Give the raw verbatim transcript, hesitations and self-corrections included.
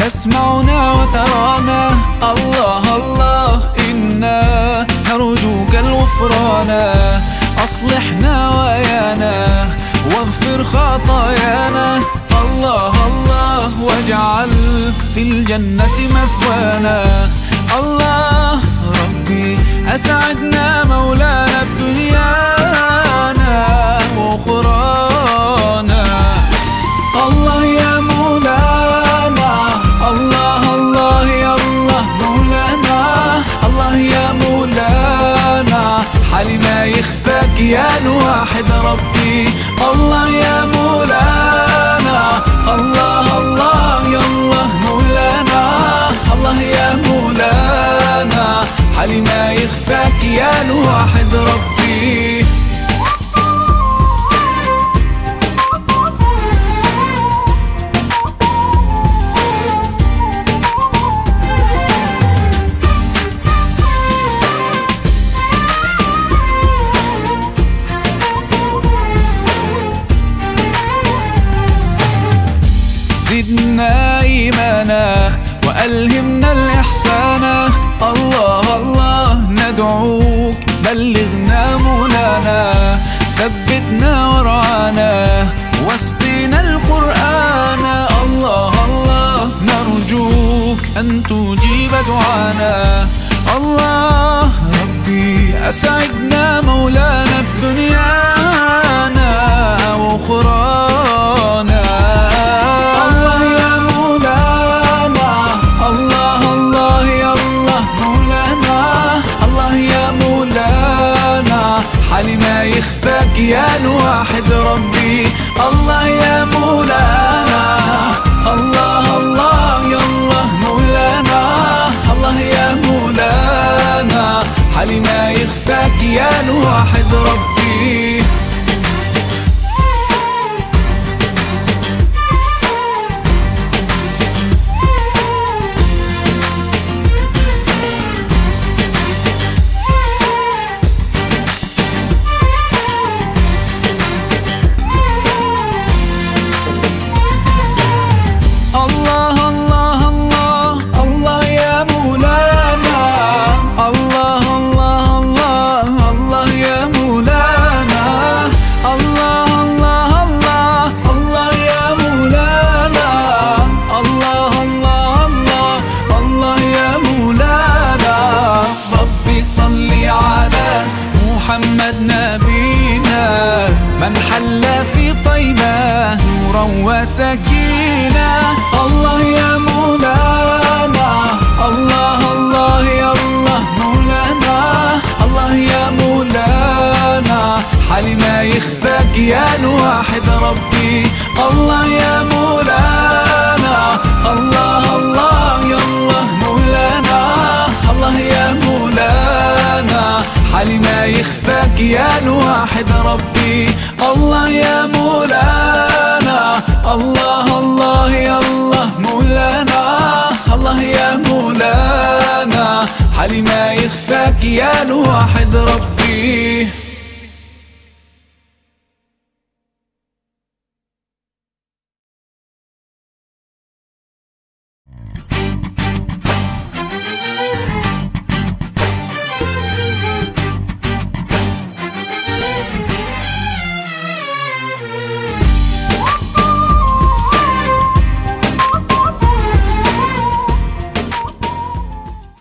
تسمعنا وترانا. الله الله إنا نرجوك الغفران، أصلحنا ويانا واغفر خطايانا. الله الله واجعل في الجنة مثوانا. الله ربي أسعدنا مولانا بدنيانا وأخرانا. الله يا مولانا، الله الله يا الله مولانا. الله يا مولانا حالي ما يخفاك يا الواحد ربي. الله يا مولانا، الله الله يا الله مولانا. الله يا مولانا حالي ما يخفاك يا الواحد ربي. زدنا إيمانا وألهمنا الإحسان. الله الله ندعوك بلغنا مولانا، ثبتنا ورعانا واسقنا القرآن. الله الله نرجوك أن تجيب دعانا. الله ربي أسعدنا مولانا بدنيانا وأخرانا. حالي ما يخفاك يا الواحد ربي. الله يا مولانا، الله الله يا الله مولانا. الله يا مولانا حالي ما يخفاك يا الواحد ربي. محمد نبينا من حل في طيبة نورا وسكينة. الله يا مولانا، الله الله يا الله مولانا. الله يا مولانا حالي ما يخفاك يا الواحد ربي. الله يا مولانا، الله الله يا الله مولانا. الله يا مولانا حالي ما يخفاك يا الواحد ربي. الله يا مولانا، الله الله يا الله مولانا. الله يا مولانا حالي ما يخفاك يا الواحد ربي.